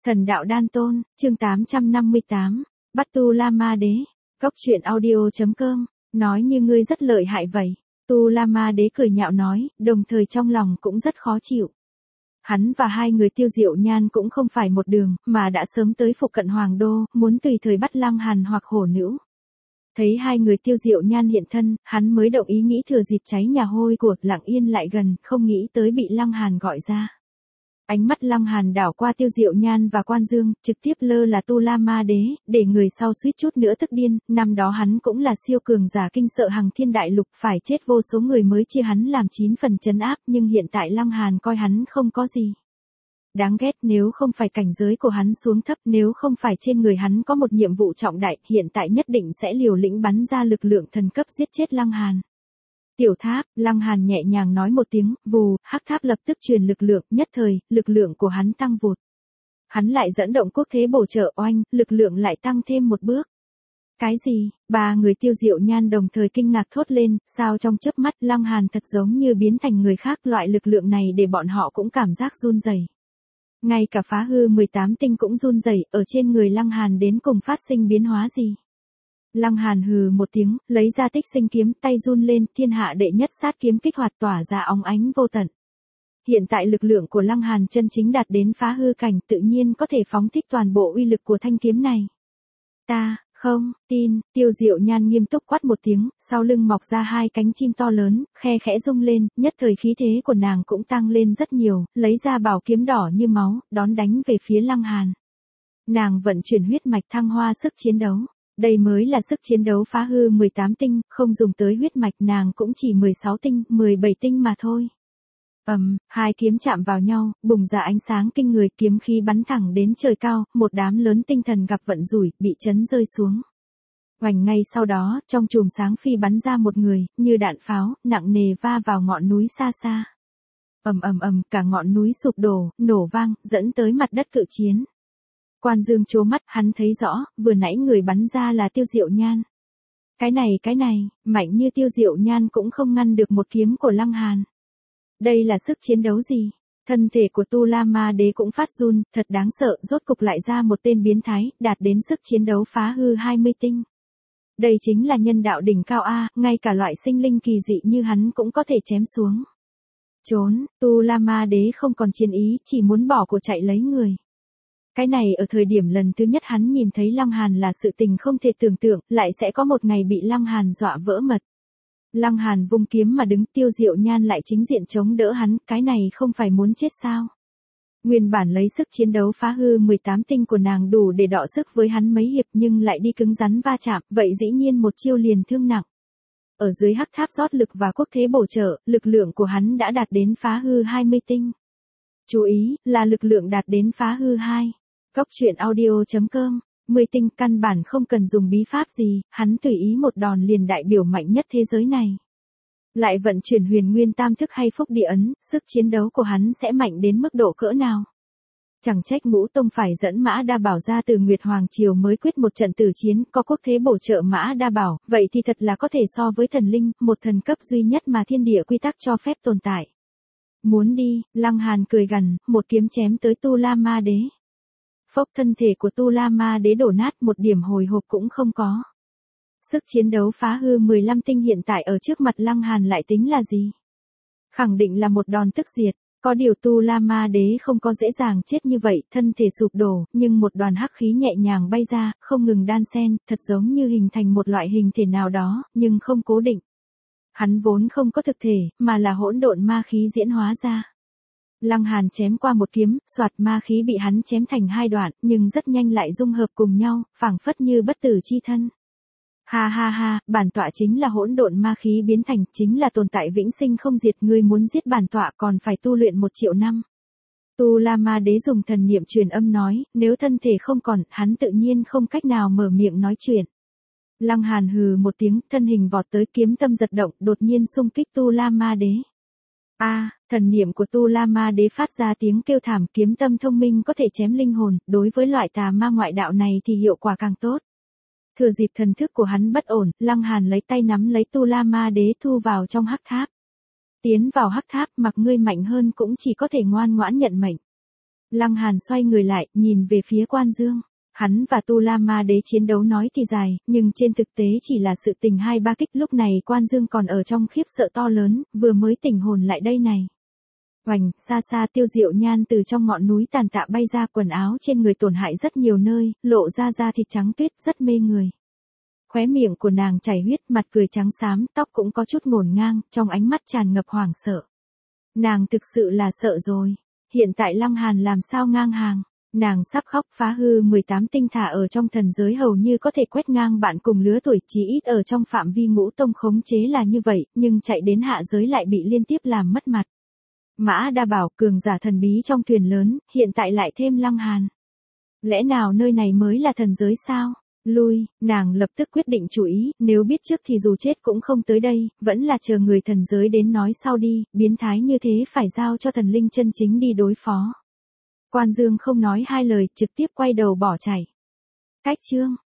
Thần đạo đan tôn, chương 858, bắt Tu La Ma Đế. Cốc truyện audio.com, nói như ngươi rất lợi hại vậy. Tu La Ma Đế cười nhạo nói, đồng thời trong lòng cũng rất khó chịu. Hắn và hai người Tiêu Diệu Nhan cũng không phải một đường, mà đã sớm tới phụ cận Hoàng Đô, muốn tùy thời bắt Lăng Hàn hoặc Hổ Nữ. Thấy hai người Tiêu Diệu Nhan hiện thân, hắn mới động ý nghĩ thừa dịp cháy nhà hôi của Lặng Yên lại gần, không nghĩ tới bị Lăng Hàn gọi ra. Ánh mắt Lăng Hàn đảo qua Tiêu Diệu Nhan và Quan Dương, trực tiếp lơ là Tu La Ma Đế, để người sau suýt chút nữa tức điên, năm đó hắn cũng là siêu cường giả kinh sợ hằng thiên đại lục, phải chết vô số người mới chia hắn làm 9 phần trấn áp, nhưng hiện tại Lăng Hàn coi hắn không có gì. Đáng ghét, nếu không phải cảnh giới của hắn xuống thấp, nếu không phải trên người hắn có một nhiệm vụ trọng đại, hiện tại nhất định sẽ liều lĩnh bắn ra lực lượng thần cấp giết chết Lăng Hàn. Tiểu tháp, Lăng Hàn nhẹ nhàng nói một tiếng, vù, hắc tháp lập tức truyền lực lượng, nhất thời, lực lượng của hắn tăng vụt. Hắn lại dẫn động quốc thế bổ trợ oanh, lực lượng lại tăng thêm một bước. Cái gì? Ba người Tiêu Diệu Nhan đồng thời kinh ngạc thốt lên, sao trong chớp mắt Lăng Hàn thật giống như biến thành người khác, loại lực lượng này để bọn họ cũng cảm giác run rẩy. Ngay cả phá hư 18 tinh cũng run rẩy, ở trên người Lăng Hàn đến cùng phát sinh biến hóa gì? Lăng Hàn hừ một tiếng, lấy ra Tích Sinh kiếm, tay run lên, thiên hạ đệ nhất sát kiếm kích hoạt tỏa ra óng ánh vô tận. Hiện tại lực lượng của Lăng Hàn chân chính đạt đến phá hư cảnh, tự nhiên có thể phóng thích toàn bộ uy lực của thanh kiếm này. Ta, không, tin, Tiêu Diệu Nhan nghiêm túc quát một tiếng, sau lưng mọc ra hai cánh chim to lớn, khe khẽ rung lên, nhất thời khí thế của nàng cũng tăng lên rất nhiều, lấy ra bảo kiếm đỏ như máu, đón đánh về phía Lăng Hàn. Nàng vận chuyển huyết mạch thăng hoa sức chiến đấu. Đây mới là sức chiến đấu phá hư 18 tinh, không dùng tới huyết mạch, nàng cũng chỉ 16 tinh, 17 tinh mà thôi. Hai kiếm chạm vào nhau, bùng ra ánh sáng kinh người, kiếm khí bắn thẳng đến trời cao, một đám lớn tinh thần gặp vận rủi, bị chấn rơi xuống. Oành, ngay sau đó, trong chùm sáng phi bắn ra một người, như đạn pháo, nặng nề va vào ngọn núi xa xa. Cả ngọn núi sụp đổ, nổ vang, dẫn tới mặt đất cự chiến. Quan Dương trố mắt, hắn thấy rõ, vừa nãy người bắn ra là Tiêu Diệu Nhan. Cái này, mạnh như Tiêu Diệu Nhan cũng không ngăn được một kiếm của Lăng Hàn. Đây là sức chiến đấu gì? Thân thể của Tu La Ma Đế cũng phát run, thật đáng sợ, rốt cục lại ra một tên biến thái, đạt đến sức chiến đấu phá hư 20 tinh. Đây chính là nhân đạo đỉnh cao A, ngay cả loại sinh linh kỳ dị như hắn cũng có thể chém xuống. Trốn, Tu La Ma Đế không còn chiến ý, chỉ muốn bỏ của chạy lấy người. Cái này ở thời điểm lần thứ nhất hắn nhìn thấy Lăng Hàn là sự tình không thể tưởng tượng, lại sẽ có một ngày bị Lăng Hàn dọa vỡ mật. Lăng Hàn vung kiếm mà đứng, Tiêu Diệu Nhan lại chính diện chống đỡ hắn, cái này không phải muốn chết sao? Nguyên bản lấy sức chiến đấu phá hư 18 tinh của nàng đủ để đọ sức với hắn mấy hiệp, nhưng lại đi cứng rắn va chạm, vậy dĩ nhiên một chiêu liền thương nặng. Ở dưới hắc tháp rót lực và quốc thế bổ trợ, lực lượng của hắn đã đạt đến phá hư 20 tinh. Chú ý, là lực lượng đạt đến phá hư 2. Cốc truyện audio.com, 10 tinh căn bản không cần dùng bí pháp gì, hắn tùy ý một đòn liền đại biểu mạnh nhất thế giới này. Lại vận chuyển huyền nguyên tam thức hay phúc địa ấn, sức chiến đấu của hắn sẽ mạnh đến mức độ cỡ nào. Chẳng trách Ngũ Tông phải dẫn Mã Đa Bảo ra từ Nguyệt Hoàng Triều mới quyết một trận tử chiến, có quốc thế bổ trợ Mã Đa Bảo, vậy thì thật là có thể so với thần linh, một thần cấp duy nhất mà thiên địa quy tắc cho phép tồn tại. Muốn đi, Lăng Hàn cười gằn, một kiếm chém tới Tu La Ma Đế. Phốc, thân thể của Tu La Ma Đế đổ nát, một điểm hồi hộp cũng không có. Sức chiến đấu phá hư 15 tinh hiện tại ở trước mặt Lăng Hàn lại tính là gì? Khẳng định là một đòn tức diệt. Có điều Tu La Ma Đế không có dễ dàng chết như vậy, thân thể sụp đổ, nhưng một đoàn hắc khí nhẹ nhàng bay ra, không ngừng đan xen, thật giống như hình thành một loại hình thể nào đó, nhưng không cố định. Hắn vốn không có thực thể, mà là hỗn độn ma khí diễn hóa ra. Lăng Hàn chém qua một kiếm, soạt, ma khí bị hắn chém thành hai đoạn, nhưng rất nhanh lại dung hợp cùng nhau, phảng phất như bất tử chi thân. Ha, bản tọa chính là hỗn độn ma khí biến thành, chính là tồn tại vĩnh sinh không diệt, ngươi muốn giết bản tọa còn phải tu luyện 1 triệu năm. Tu La Ma Đế dùng thần niệm truyền âm nói, nếu thân thể không còn, hắn tự nhiên không cách nào mở miệng nói chuyện. Lăng Hàn hừ một tiếng, thân hình vọt tới, kiếm tâm giật động, đột nhiên xung kích Tu La Ma Đế. Thần niệm của Tu La Ma Đế phát ra tiếng kêu thảm, kiếm tâm thông minh có thể chém linh hồn, đối với loại tà ma ngoại đạo này thì hiệu quả càng tốt. Thừa dịp thần thức của hắn bất ổn, Lăng Hàn lấy tay nắm lấy Tu La Ma Đế thu vào trong hắc tháp. Tiến vào hắc tháp, mặc ngươi mạnh hơn cũng chỉ có thể ngoan ngoãn nhận mệnh. Lăng Hàn xoay người lại, nhìn về phía Quan Dương. Hắn và Tu La Ma Đế chiến đấu nói thì dài, nhưng trên thực tế chỉ là sự tình 2-3 kích. Lúc này Quan Dương còn ở trong khiếp sợ to lớn, vừa mới tỉnh hồn lại đây này. Oành, xa xa Tiêu Diệu Nhan từ trong ngọn núi tàn tạ bay ra, quần áo trên người tổn hại rất nhiều nơi, lộ ra da thịt trắng tuyết rất mê người. Khóe miệng của nàng chảy huyết, mặt cười trắng xám, tóc cũng có chút ngổn ngang, trong ánh mắt tràn ngập hoảng sợ. Nàng thực sự là sợ rồi. Hiện tại Lăng Hàn làm sao ngang hàng. Nàng sắp khóc, phá hư 18 tinh thả ở trong thần giới hầu như có thể quét ngang bạn cùng lứa tuổi, chí ít ở trong phạm vi Ngũ Tông khống chế là như vậy, nhưng chạy đến hạ giới lại bị liên tiếp làm mất mặt. Mã Đa Bảo, cường giả thần bí trong thuyền lớn, hiện tại lại thêm Lăng Hàn. Lẽ nào nơi này mới là thần giới sao? Lui, nàng lập tức quyết định chủ ý, nếu biết trước thì dù chết cũng không tới đây, vẫn là chờ người thần giới đến nói sau đi, biến thái như thế phải giao cho thần linh chân chính đi đối phó. Quan Dương không nói hai lời, trực tiếp quay đầu bỏ chạy. Cách chương